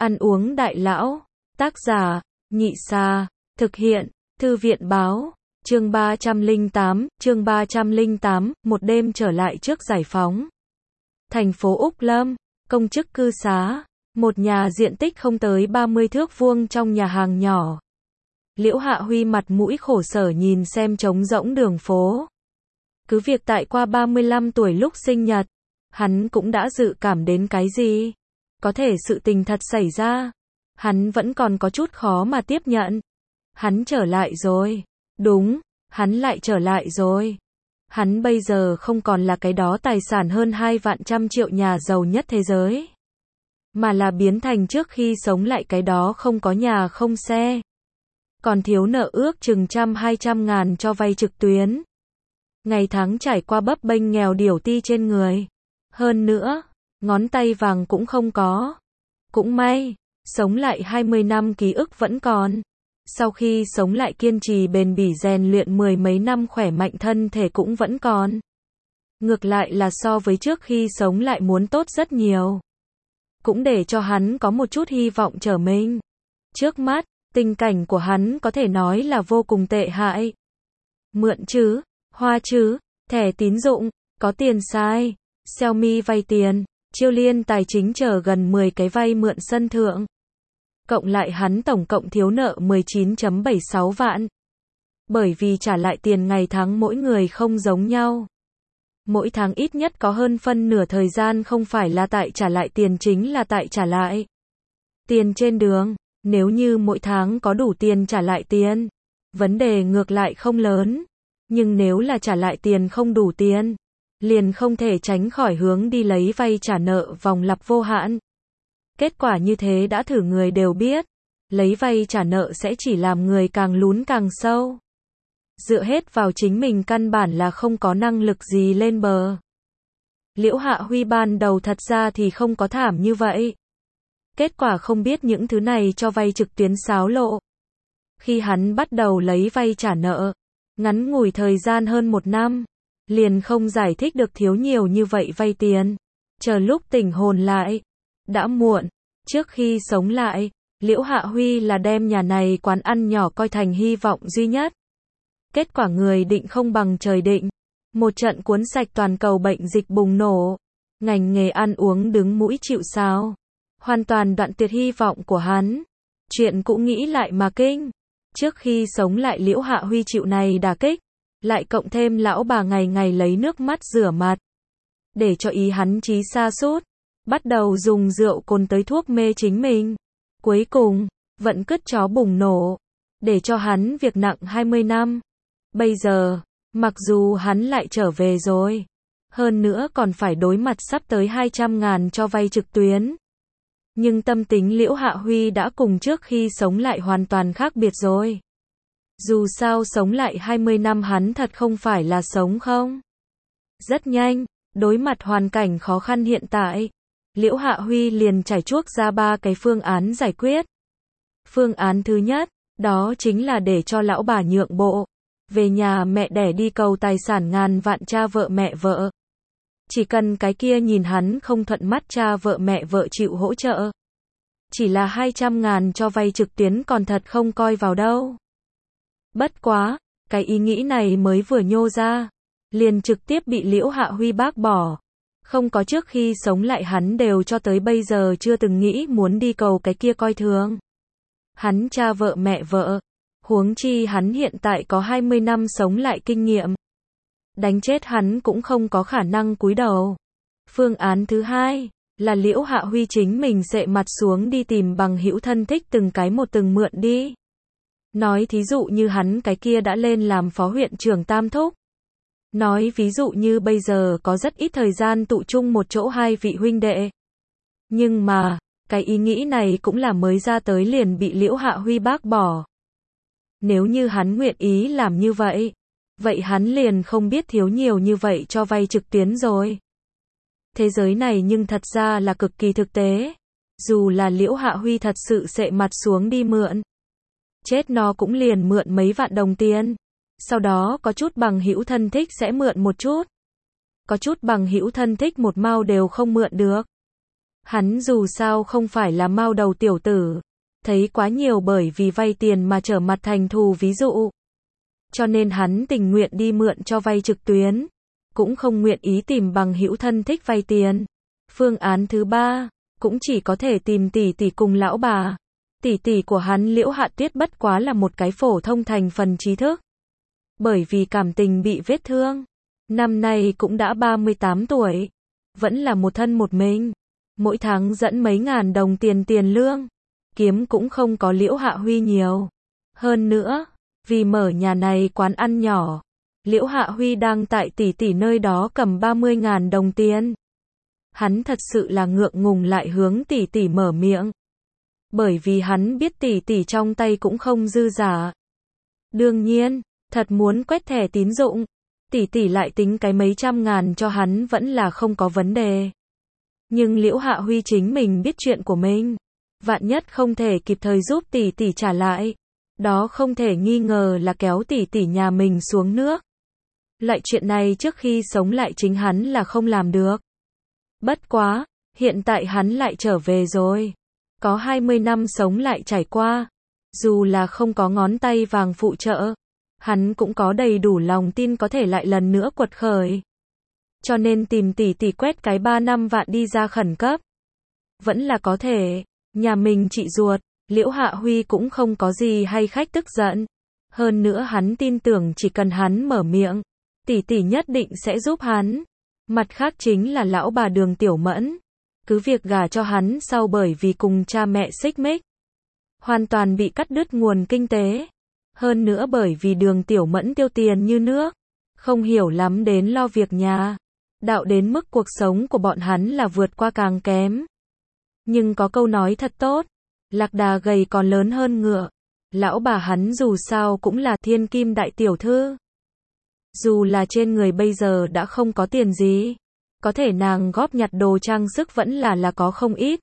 Ăn uống đại lão. Tác giả, Nhị Sa. Thực hiện, Thư viện Báo. Chương 308, một đêm trở lại trước giải phóng. Thành phố Úc Lâm, công chức cư xá. Một nhà diện tích không tới 30 thước vuông trong nhà hàng nhỏ. Liễu Hạ Huy mặt mũi khổ sở nhìn xem trống rỗng đường phố. Cứ việc tại qua 35 tuổi lúc sinh nhật, hắn cũng đã dự cảm đến cái gì. Có thể sự tình thật xảy ra. Hắn vẫn còn có chút khó mà tiếp nhận. Hắn trở lại rồi. Đúng, hắn lại trở lại rồi. Hắn bây giờ không còn là cái đó tài sản hơn 200 triệu nhà giàu nhất thế giới. Mà là biến thành trước khi sống lại cái đó không có nhà không xe. Còn thiếu nợ ước chừng 100-200 ngàn cho vay trực tuyến. Ngày tháng trải qua bấp bênh nghèo điểu ti trên người. Hơn nữa, ngón tay vàng cũng không có. Cũng may, sống lại 20 năm ký ức vẫn còn. Sau khi sống lại kiên trì bền bỉ rèn luyện 10 mấy năm khỏe mạnh thân thể cũng vẫn còn. Ngược lại là so với trước khi sống lại muốn tốt rất nhiều. Cũng để cho hắn có một chút hy vọng trở mình. Trước mắt, tình cảnh của hắn có thể nói là vô cùng tệ hại. Mượn chứ, hoa chứ, thẻ tín dụng, có tiền sai, Xiaomi vay tiền, Chiêu Liên Tài chính chờ gần 10 cái vay mượn sân thượng. Cộng lại hắn tổng cộng thiếu nợ 19,76 vạn. Bởi vì trả lại tiền ngày tháng mỗi người không giống nhau. Mỗi tháng ít nhất có hơn phân nửa thời gian không phải là tại trả lại tiền chính là tại trả lại tiền trên đường. Nếu như mỗi tháng có đủ tiền trả lại tiền, vấn đề ngược lại không lớn. Nhưng nếu là trả lại tiền không đủ tiền, liền không thể tránh khỏi hướng đi lấy vay trả nợ vòng lặp vô hạn. Kết quả như thế đã thử người đều biết, lấy vay trả nợ sẽ chỉ làm người càng lún càng sâu. Dựa hết vào chính mình căn bản là không có năng lực gì lên bờ. Liễu Hạ Huy ban đầu thật ra thì không có thảm như vậy. Kết quả không biết những thứ này cho vay trực tuyến xáo lộ. Khi hắn bắt đầu lấy vay trả nợ, ngắn ngủi thời gian hơn 1 năm, liền không giải thích được thiếu nhiều như vậy vay tiền. Chờ lúc tỉnh hồn lại, đã muộn. Trước khi sống lại, Liễu Hạ Huy là đem nhà này quán ăn nhỏ coi thành hy vọng duy nhất. Kết quả người định không bằng trời định. Một trận cuốn sạch toàn cầu bệnh dịch bùng nổ. Ngành nghề ăn uống đứng mũi chịu sào. Hoàn toàn đoạn tuyệt hy vọng của hắn. Chuyện cũng nghĩ lại mà kinh. Trước khi sống lại Liễu Hạ Huy chịu này đả kích. Lại cộng thêm lão bà ngày ngày lấy nước mắt rửa mặt. Để cho ý hắn trí sa sút. Bắt đầu dùng rượu cồn tới thuốc mê chính mình. Cuối cùng, vẫn cứt chó bùng nổ. Để cho hắn việc nặng 20 năm. Bây giờ, mặc dù hắn lại trở về rồi. Hơn nữa còn phải đối mặt sắp tới 200 ngàn cho vay trực tuyến. Nhưng tâm tính Liễu Hạ Huy đã cùng trước khi sống lại hoàn toàn khác biệt rồi. Dù sao sống lại 20 năm hắn thật không phải là sống không. Rất nhanh, đối mặt hoàn cảnh khó khăn hiện tại, Liễu Hạ Huy liền trải chuốc ra 3 cái phương án giải quyết. Phương án thứ nhất, đó chính là để cho lão bà nhượng bộ. Về nhà mẹ đẻ đi cầu tài sản ngàn vạn cha vợ mẹ vợ. Chỉ cần cái kia nhìn hắn không thuận mắt cha vợ mẹ vợ chịu hỗ trợ. Chỉ là 200 ngàn cho vay trực tuyến còn thật không coi vào đâu. Bất quá, cái ý nghĩ này mới vừa nhô ra, liền trực tiếp bị Liễu Hạ Huy bác bỏ. Không có trước khi sống lại hắn đều cho tới bây giờ chưa từng nghĩ muốn đi cầu cái kia coi thường. Hắn cha vợ mẹ vợ. Huống chi hắn hiện tại có 20 năm sống lại kinh nghiệm. Đánh chết hắn cũng không có khả năng cúi đầu. Phương án thứ hai, là Liễu Hạ Huy chính mình dệ mặt xuống đi tìm bằng hữu thân thích từng cái một từng mượn đi. Nói thí dụ như hắn cái kia đã lên làm phó huyện trưởng Tam Thúc. Nói ví dụ như bây giờ có rất ít thời gian tụ chung một chỗ hai vị huynh đệ. Nhưng mà, cái ý nghĩ này cũng là mới ra tới liền bị Liễu Hạ Huy bác bỏ. Nếu như hắn nguyện ý làm như vậy, vậy hắn liền không biết thiếu nhiều như vậy cho vay trực tuyến rồi. Thế giới này nhưng thật ra là cực kỳ thực tế. Dù là Liễu Hạ Huy thật sự sệ mặt xuống đi mượn. Chết nó cũng liền mượn mấy vạn đồng tiền. Sau đó có chút bằng hữu thân thích sẽ mượn một chút. Có chút bằng hữu thân thích một mao đều không mượn được. Hắn dù sao không phải là mao đầu tiểu tử, thấy quá nhiều bởi vì vay tiền mà trở mặt thành thù ví dụ. Cho nên hắn tình nguyện đi mượn cho vay trực tuyến, cũng không nguyện ý tìm bằng hữu thân thích vay tiền. Phương án thứ ba, cũng chỉ có thể tìm tỷ tỷ cùng lão bà. Tỷ tỷ của hắn Liễu Hạ Tuyết bất quá là một cái phổ thông thành phần trí thức. Bởi vì cảm tình bị vết thương, năm nay cũng đã 38 tuổi, vẫn là một thân một mình, mỗi tháng dẫn mấy ngàn đồng tiền lương, kiếm cũng không có Liễu Hạ Huy nhiều. Hơn nữa, vì mở nhà này quán ăn nhỏ, Liễu Hạ Huy đang tại tỷ tỷ nơi đó cầm 30.000 đồng tiền. Hắn thật sự là ngượng ngùng lại hướng tỷ tỷ mở miệng. Bởi vì hắn biết tỷ tỷ trong tay cũng không dư giả. Đương nhiên, thật muốn quét thẻ tín dụng, tỷ tỷ lại tính cái mấy trăm ngàn cho hắn vẫn là không có vấn đề. Nhưng Liễu Hạ Huy chính mình biết chuyện của mình, vạn nhất không thể kịp thời giúp tỷ tỷ trả lại, đó không thể nghi ngờ là kéo tỷ tỷ nhà mình xuống nước. Loại chuyện này trước khi sống lại chính hắn là không làm được. Bất quá, hiện tại hắn lại trở về rồi. Có 20 năm sống lại trải qua, dù là không có ngón tay vàng phụ trợ, hắn cũng có đầy đủ lòng tin có thể lại lần nữa quật khởi. Cho nên tìm tỷ tỷ quét cái 3-5 vạn đi ra khẩn cấp. Vẫn là có thể, nhà mình chị ruột, Liễu Hạ Huy cũng không có gì hay khách tức giận. Hơn nữa hắn tin tưởng chỉ cần hắn mở miệng, tỷ tỷ nhất định sẽ giúp hắn. Mặt khác chính là lão bà Đường Tiểu Mẫn. Cứ việc gả cho hắn sau bởi vì cùng cha mẹ xích mích, hoàn toàn bị cắt đứt nguồn kinh tế. Hơn nữa bởi vì Đường Tiểu Mẫn tiêu tiền như nước, không hiểu lắm đến lo việc nhà. Đạo đến mức cuộc sống của bọn hắn là vượt qua càng kém. Nhưng có câu nói thật tốt, lạc đà gầy còn lớn hơn ngựa. Lão bà hắn dù sao cũng là thiên kim đại tiểu thư. Dù là trên người bây giờ đã không có tiền gì, có thể nàng góp nhặt đồ trang sức vẫn là có không ít.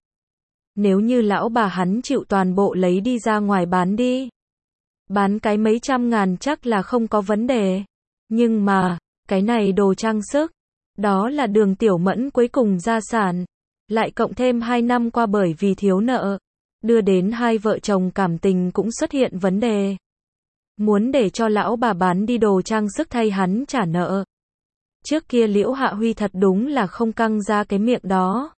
Nếu như lão bà hắn chịu toàn bộ lấy đi ra ngoài bán đi, bán cái mấy trăm ngàn chắc là không có vấn đề. Nhưng mà, cái này đồ trang sức, đó là Đường Tiểu Mẫn cuối cùng gia sản, lại cộng thêm 2 năm qua bởi vì thiếu nợ, đưa đến hai vợ chồng cảm tình cũng xuất hiện vấn đề. Muốn để cho lão bà bán đi đồ trang sức thay hắn trả nợ. Trước kia Liễu Hạ Huy thật đúng là không căng ra cái miệng đó.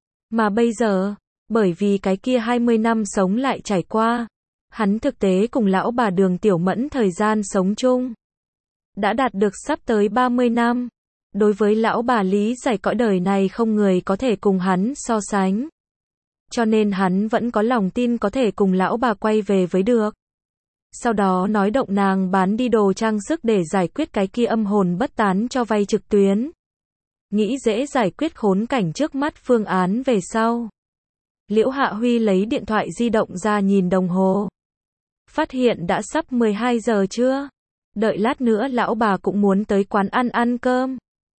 Mà bây giờ, bởi vì cái kia 20 năm sống lại trải qua, hắn thực tế cùng lão bà Đường Tiểu Mẫn thời gian sống chung đã đạt được sắp tới 30 năm. Đối với lão bà lý giải cõi đời này không người có thể cùng hắn so sánh. Cho nên hắn vẫn có lòng tin có thể cùng lão bà quay về với được. Sau đó nói động nàng bán đi đồ trang sức để giải quyết cái kia âm hồn bất tán cho vay trực tuyến. Nghĩ dễ giải quyết khốn cảnh trước mắt phương án về sau. Liễu Hạ Huy lấy điện thoại di động ra nhìn đồng hồ. Phát hiện đã sắp 12 giờ trưa. Đợi lát nữa lão bà cũng muốn tới quán ăn cơm.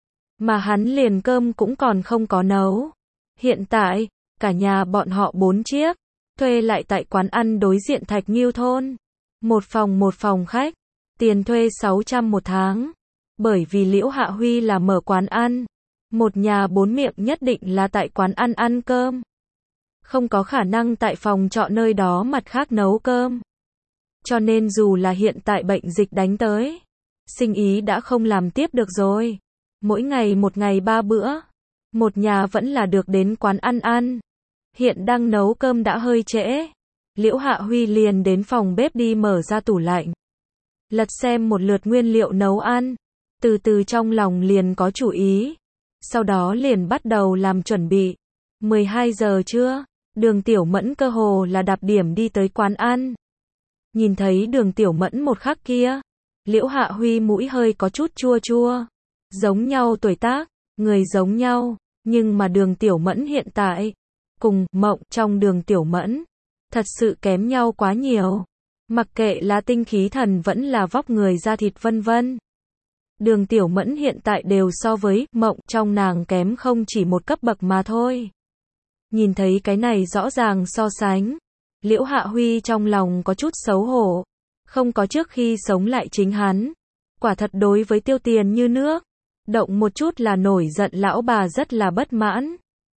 Mà hắn liền cơm cũng còn không có nấu. Hiện tại, cả nhà bọn họ 4 chiếc, thuê lại tại quán ăn đối diện Thạch Nghiêu thôn. Một phòng khách, tiền thuê 600 một tháng. Bởi vì Liễu Hạ Huy là mở quán ăn, một nhà 4 miệng nhất định là tại quán ăn cơm. Không có khả năng tại phòng trọ nơi đó mặt khác nấu cơm. Cho nên dù là hiện tại bệnh dịch đánh tới, sinh ý đã không làm tiếp được rồi. Mỗi ngày một ngày 3 bữa, một nhà vẫn là được đến quán ăn. Hiện đang nấu cơm đã hơi trễ. Liễu Hạ Huy liền đến phòng bếp đi mở ra tủ lạnh. Lật xem một lượt nguyên liệu nấu ăn. Từ từ trong lòng liền có chủ ý. Sau đó liền bắt đầu làm chuẩn bị. 12 giờ trưa, Đường Tiểu Mẫn cơ hồ là đạp điểm đi tới quán ăn. Nhìn thấy Đường Tiểu Mẫn một khắc kia, Liễu Hạ Huy mũi hơi có chút chua. Giống nhau tuổi tác, người giống nhau, nhưng mà Đường Tiểu Mẫn hiện tại, cùng Mộng trong Đường Tiểu Mẫn, thật sự kém nhau quá nhiều. Mặc kệ là tinh khí thần vẫn là vóc người da thịt vân vân. Đường Tiểu Mẫn hiện tại đều so với Mộng trong nàng kém không chỉ một cấp bậc mà thôi. Nhìn thấy cái này rõ ràng so sánh, Liễu Hạ Huy trong lòng có chút xấu hổ. Không có trước khi sống lại chính hắn. Quả thật đối với tiêu tiền như nước, động một chút là nổi giận lão bà rất là bất mãn.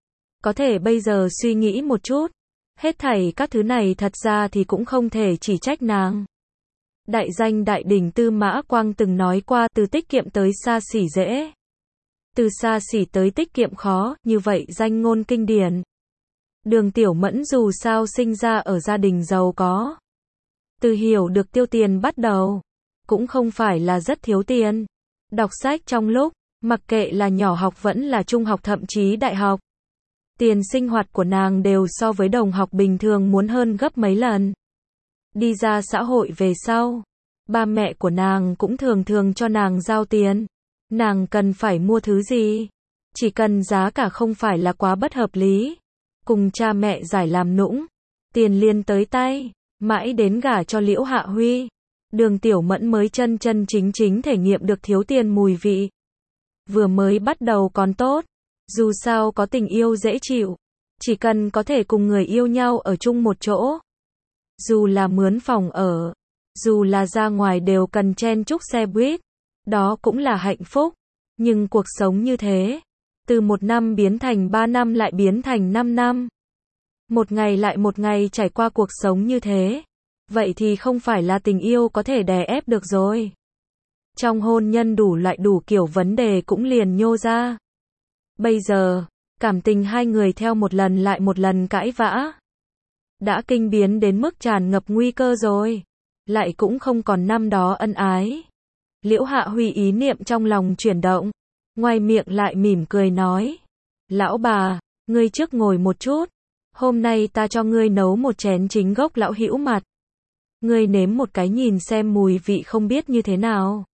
Có thể bây giờ suy nghĩ một chút, hết thảy các thứ này thật ra thì cũng không thể chỉ trách nàng. Đại danh đại đỉnh Tư Mã Quang từng nói qua từ tiết kiệm tới xa xỉ dễ. Từ xa xỉ tới tiết kiệm khó, như vậy danh ngôn kinh điển. Đường Tiểu Mẫn dù sao sinh ra ở gia đình giàu có. Từ hiểu được tiêu tiền bắt đầu, cũng không phải là rất thiếu tiền. Đọc sách trong lúc, mặc kệ là nhỏ học vẫn là trung học thậm chí đại học. Tiền sinh hoạt của nàng đều so với đồng học bình thường muốn hơn gấp mấy lần. Đi ra xã hội về sau, ba mẹ của nàng cũng thường thường cho nàng giao tiền. Nàng cần phải mua thứ gì, chỉ cần giá cả không phải là quá bất hợp lý, cùng cha mẹ giải làm nũng, tiền liền tới tay, mãi đến gả cho Liễu Hạ Huy. Đường Tiểu Mẫn mới chân chân chính chính thể nghiệm được thiếu tiền mùi vị. Vừa mới bắt đầu còn tốt, dù sao có tình yêu dễ chịu, chỉ cần có thể cùng người yêu nhau ở chung một chỗ. Dù là mướn phòng ở, dù là ra ngoài đều cần chen chúc xe buýt, đó cũng là hạnh phúc. Nhưng cuộc sống như thế, từ 1 năm biến thành 3 năm lại biến thành 5 năm. Một ngày lại một ngày trải qua cuộc sống như thế, vậy thì không phải là tình yêu có thể đè ép được rồi. Trong hôn nhân đủ loại đủ kiểu vấn đề cũng liền nhô ra. Bây giờ, cảm tình hai người theo một lần lại một lần cãi vã, đã kinh biến đến mức tràn ngập nguy cơ rồi, lại cũng không còn năm đó ân ái. Liễu Hạ Huy ý niệm trong lòng chuyển động, ngoài miệng lại mỉm cười nói, lão bà, ngươi trước ngồi một chút, hôm nay ta cho ngươi nấu một chén chính gốc lão hữu mặt. Ngươi nếm một cái nhìn xem mùi vị không biết như thế nào.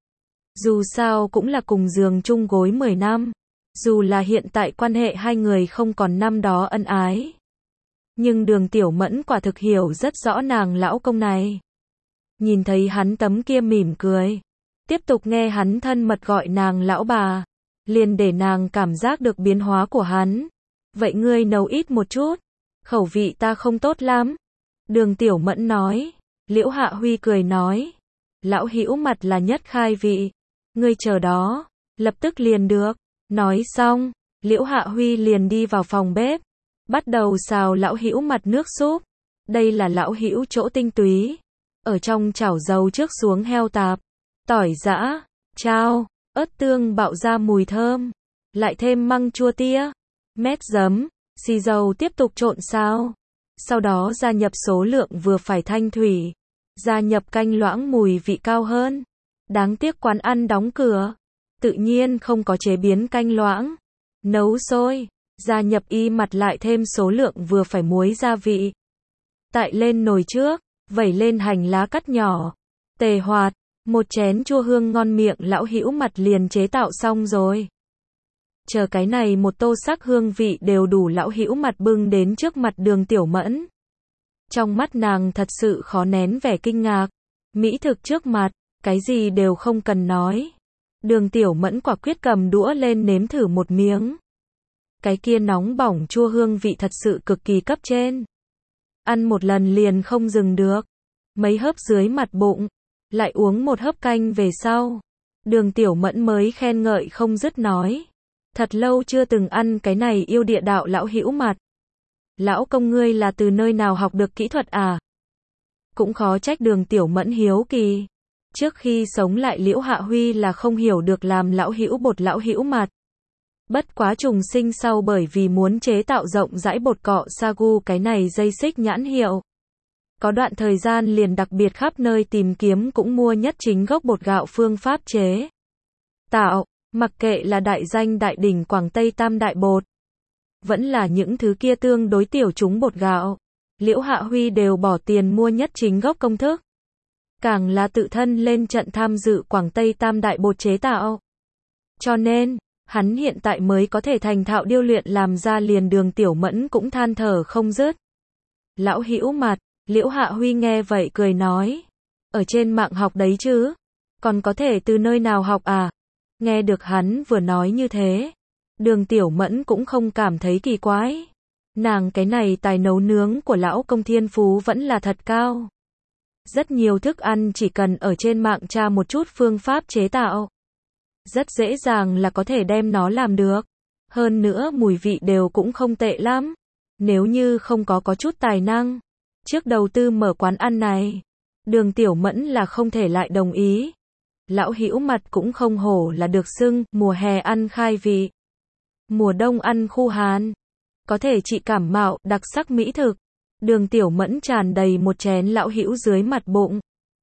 Dù sao cũng là cùng giường chung gối 10 năm, dù là hiện tại quan hệ hai người không còn năm đó ân ái. Nhưng Đường Tiểu Mẫn quả thực hiểu rất rõ nàng lão công này. Nhìn thấy hắn tấm kia mỉm cười, tiếp tục nghe hắn thân mật gọi nàng lão bà, liền để nàng cảm giác được biến hóa của hắn. Vậy ngươi nấu ít một chút, khẩu vị ta không tốt lắm. Đường Tiểu Mẫn nói. Liễu Hạ Huy cười nói, lão hữu mặt là nhất khai vị, ngươi chờ đó, lập tức liền được. Nói xong, Liễu Hạ Huy liền đi vào phòng bếp, bắt đầu xào lão hữu mặt nước súp. Đây là lão hữu chỗ tinh túy, ở trong chảo dầu trước xuống heo tạp, tỏi giã, chao, ớt tương bạo ra mùi thơm, lại thêm măng chua tia, mét giấm, xì dầu tiếp tục trộn sao. Sau đó gia nhập số lượng vừa phải thanh thủy, gia nhập canh loãng mùi vị cao hơn. Đáng tiếc quán ăn đóng cửa, tự nhiên không có chế biến canh loãng. Nấu sôi, gia nhập y mặt lại thêm số lượng vừa phải muối gia vị. Tại lên nồi trước, vẩy lên hành lá cắt nhỏ, tề hoạt, một chén chua hương ngon miệng lão hữu mặt liền chế tạo xong rồi. Chờ cái này một tô sắc hương vị đều đủ lão hữu mặt bưng đến trước mặt Đường Tiểu Mẫn. Trong mắt nàng thật sự khó nén vẻ kinh ngạc. Mỹ thực trước mặt, cái gì đều không cần nói. Đường Tiểu Mẫn quả quyết cầm đũa lên nếm thử một miếng. Cái kia nóng bỏng chua hương vị thật sự cực kỳ cấp trên. Ăn một lần liền không dừng được. Mấy hớp dưới mặt bụng, lại uống một hớp canh về sau. Đường Tiểu Mẫn mới khen ngợi không dứt nói. Thật lâu chưa từng ăn cái này yêu địa đạo lão hữu mặt. Lão công ngươi là từ nơi nào học được kỹ thuật à? Cũng khó trách Đường Tiểu Mẫn hiếu kỳ. Trước khi sống lại Liễu Hạ Huy là không hiểu được làm lão hữu bột lão hữu mặt. Bất quá trùng sinh sau bởi vì muốn chế tạo rộng rãi bột cọ Sagu cái này dây xích nhãn hiệu. Có đoạn thời gian liền đặc biệt khắp nơi tìm kiếm cũng mua nhất chính gốc bột gạo phương pháp chế tạo. Mặc kệ là đại danh đại đỉnh Quảng Tây Tam Đại Bột, vẫn là những thứ kia tương đối tiểu chúng bột gạo, Liễu Hạ Huy đều bỏ tiền mua nhất chính gốc công thức. Càng là tự thân lên trận tham dự Quảng Tây Tam Đại Bột chế tạo. Cho nên, hắn hiện tại mới có thể thành thạo điêu luyện làm ra liền Đường Tiểu Mẫn cũng than thở không dứt. Lão hữu mặt, Liễu Hạ Huy nghe vậy cười nói, ở trên mạng học đấy chứ, còn có thể từ nơi nào học à? Nghe được hắn vừa nói như thế, Đường Tiểu Mẫn cũng không cảm thấy kỳ quái. Nàng cái này tài nấu nướng của lão công thiên phú vẫn là thật cao. Rất nhiều thức ăn chỉ cần ở trên mạng tra một chút phương pháp chế tạo, rất dễ dàng là có thể đem nó làm được. Hơn nữa mùi vị đều cũng không tệ lắm. Nếu như không có chút tài năng, trước đầu tư mở quán ăn này, Đường Tiểu Mẫn là không thể lại đồng ý. Lão Hữu mặt cũng không hổ là được xưng, mùa hè ăn khai vị, mùa đông ăn khu hàn. Có thể trị cảm mạo, đặc sắc mỹ thực. Đường Tiểu Mẫn tràn đầy một chén Lão Hữu dưới mặt bụng.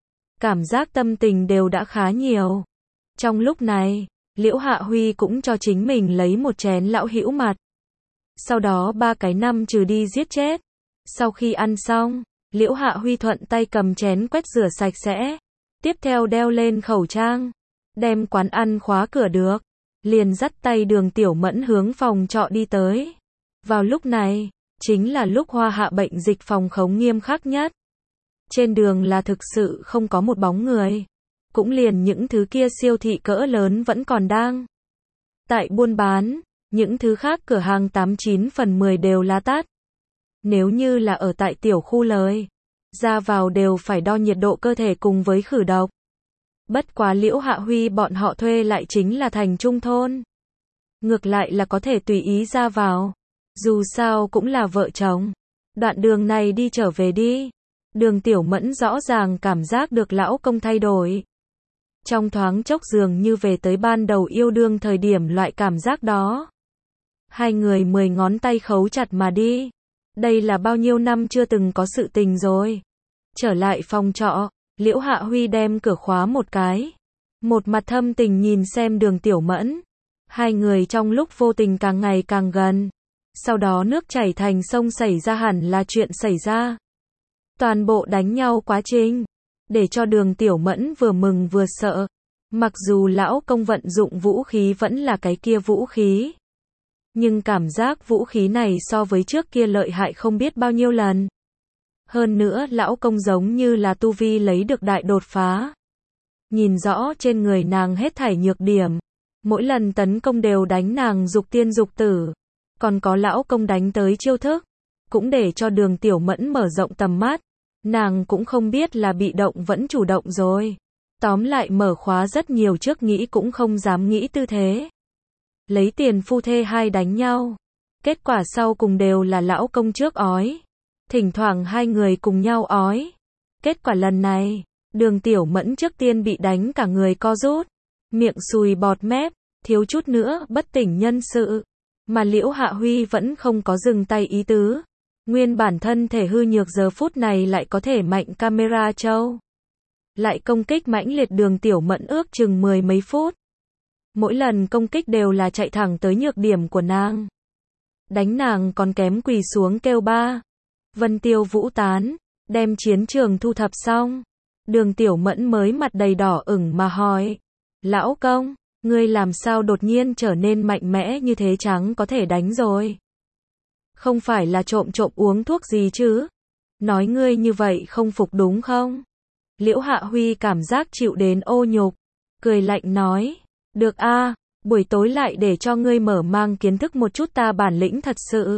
Cảm giác tâm tình đều đã khá nhiều. Trong lúc này, Liễu Hạ Huy cũng cho chính mình lấy một chén Lão Hữu mặt. Sau đó 3 cái năm trừ đi giết chết. Sau khi ăn xong, Liễu Hạ Huy thuận tay cầm chén quét rửa sạch sẽ. Tiếp theo đeo lên khẩu trang, đem quán ăn khóa cửa được, liền dắt tay Đường Tiểu Mẫn hướng phòng trọ đi tới. Vào lúc này, chính là lúc Hoa Hạ bệnh dịch phòng khống nghiêm khắc nhất. Trên đường là thực sự không có một bóng người. Cũng liền những thứ kia siêu thị cỡ lớn vẫn còn đang tại buôn bán, những thứ khác cửa hàng 89 phần 10 đều là tắt. Nếu như là ở tại tiểu khu lời, ra vào đều phải đo nhiệt độ cơ thể cùng với khử độc. Bất quá Liễu Hạ Huy bọn họ thuê lại chính là thành trung thôn. Ngược lại là có thể tùy ý ra vào. Dù sao cũng là vợ chồng. Đoạn đường này đi trở về đi. Đường Tiểu Mẫn rõ ràng cảm giác được lão công thay đổi. Trong thoáng chốc dường như về tới ban đầu yêu đương thời điểm loại cảm giác đó. Hai người 10 ngón tay khấu chặt mà đi. Đây là bao nhiêu năm chưa từng có sự tình rồi. Trở lại phòng trọ, Liễu Hạ Huy đem cửa khóa một cái. Một mặt thâm tình nhìn xem Đường Tiểu Mẫn. Hai người trong lúc vô tình càng ngày càng gần. Sau đó nước chảy thành sông xảy ra hẳn là chuyện xảy ra. Toàn bộ đánh nhau quá trình, để cho Đường Tiểu Mẫn vừa mừng vừa sợ. Mặc dù lão công vận dụng vũ khí vẫn là cái kia vũ khí. Nhưng cảm giác vũ khí này so với trước kia lợi hại không biết bao nhiêu lần. Hơn nữa lão công giống như là tu vi lấy được đại đột phá. Nhìn rõ trên người nàng hết thảy nhược điểm. Mỗi lần tấn công đều đánh nàng dục tiên dục tử. Còn có lão công đánh tới chiêu thức. Cũng để cho Đường Tiểu Mẫn mở rộng tầm mắt. Nàng cũng không biết là bị động vẫn chủ động rồi. Tóm lại mở khóa rất nhiều trước nghĩ cũng không dám nghĩ tư thế. Lấy tiền phu thê hai đánh nhau. Kết quả sau cùng đều là lão công trước ói. Thỉnh thoảng hai người cùng nhau ói. Kết quả lần này, Đường Tiểu Mẫn trước tiên bị đánh cả người co rút. Miệng sùi bọt mép, thiếu chút nữa bất tỉnh nhân sự. Mà Liễu Hạ Huy vẫn không có dừng tay ý tứ. Nguyên bản thân thể hư nhược giờ phút này lại có thể mạnh camera trâu. Lại công kích mãnh liệt Đường Tiểu Mẫn ước chừng 10 mấy phút. Mỗi lần công kích đều là chạy thẳng tới nhược điểm của nàng. Đánh nàng còn kém quỳ xuống kêu ba. Vân tiêu vũ tán, đem chiến trường thu thập xong. Đường Tiểu Mẫn mới mặt đầy đỏ ửng mà hỏi. Lão công, ngươi làm sao đột nhiên trở nên mạnh mẽ như thế chẳng có thể đánh rồi. Không phải là trộm uống thuốc gì chứ? Nói ngươi như vậy không phục đúng không? Liễu Hạ Huy cảm giác chịu đến ô nhục. Cười lạnh nói. Được a, buổi tối lại để cho ngươi mở mang kiến thức một chút ta bản lĩnh thật sự.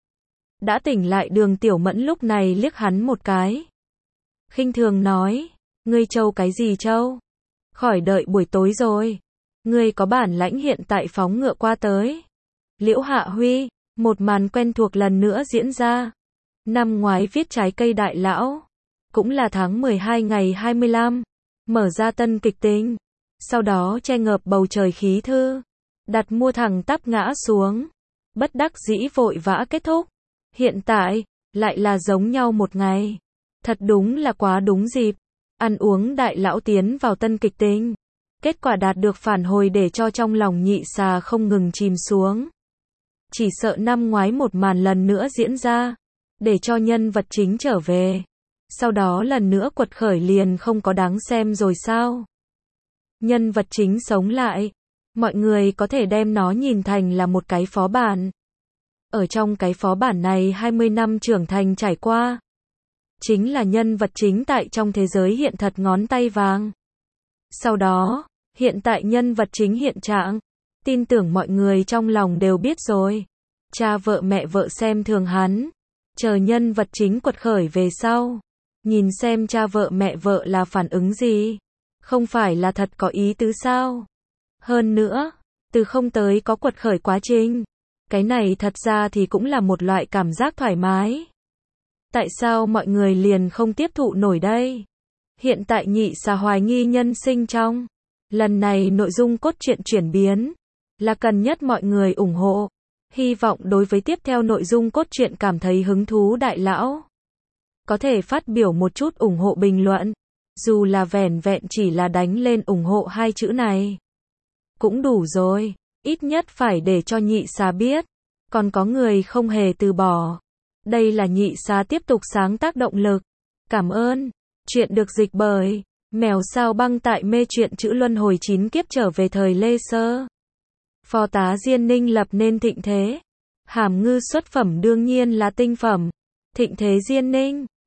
Đã tỉnh lại Đường Tiểu Mẫn lúc này liếc hắn một cái. Khinh thường nói. Ngươi trâu cái gì trâu? Khỏi đợi buổi tối rồi. Ngươi có bản lãnh hiện tại phóng ngựa qua tới. Liễu Hạ Huy, một màn quen thuộc lần nữa diễn ra. Năm ngoái viết trái cây đại lão. Cũng là tháng 12 ngày 25. Mở ra tân kịch tính. Sau đó che ngợp bầu trời khí thư. Đặt mua thẳng tắp ngã xuống. Bất đắc dĩ vội vã kết thúc. Hiện tại, lại là giống nhau một ngày. Thật đúng là quá đúng dịp. Ăn uống đại lão tiến vào tân kịch tính. Kết quả đạt được phản hồi để cho trong lòng nhị xà không ngừng chìm xuống. Chỉ sợ năm ngoái một màn lần nữa diễn ra. Để cho nhân vật chính trở về. Sau đó lần nữa quật khởi liền không có đáng xem rồi sao? Nhân vật chính sống lại. Mọi người có thể đem nó nhìn thành là một cái phó bản. Ở trong cái phó bản này 20 năm trưởng thành trải qua. Chính là nhân vật chính tại trong thế giới hiện thật ngón tay vàng. Sau đó, hiện tại nhân vật chính hiện trạng. Tin tưởng mọi người trong lòng đều biết rồi. Cha vợ mẹ vợ xem thường hắn. Chờ nhân vật chính quật khởi về sau. Nhìn xem cha vợ mẹ vợ là phản ứng gì. Không phải là thật có ý tứ sao? Hơn nữa, từ không tới có quật khởi quá trình. Cái này thật ra thì cũng là một loại cảm giác thoải mái. Tại sao mọi người liền không tiếp thụ nổi đây? Hiện tại nhị xà hoài nghi nhân sinh trong lần này nội dung cốt truyện chuyển biến là cần nhất mọi người ủng hộ. Hy vọng đối với tiếp theo nội dung cốt truyện cảm thấy hứng thú đại lão có thể phát biểu một chút ủng hộ bình luận. Dù là vẻn vẹn chỉ là đánh lên ủng hộ 2 chữ này cũng đủ rồi, ít nhất phải để cho nhị xà biết còn có người không hề từ bỏ. Đây là nhị xà tiếp tục sáng tác động lực. Cảm ơn. Chuyện được dịch bởi Mèo Sao Băng tại mê truyện chữ luân hồi 9 kiếp trở về thời Lê Sơ. Phó tá Diên Ninh lập nên thịnh thế. Hàm ngư xuất phẩm đương nhiên là tinh phẩm. Thịnh thế Diên Ninh.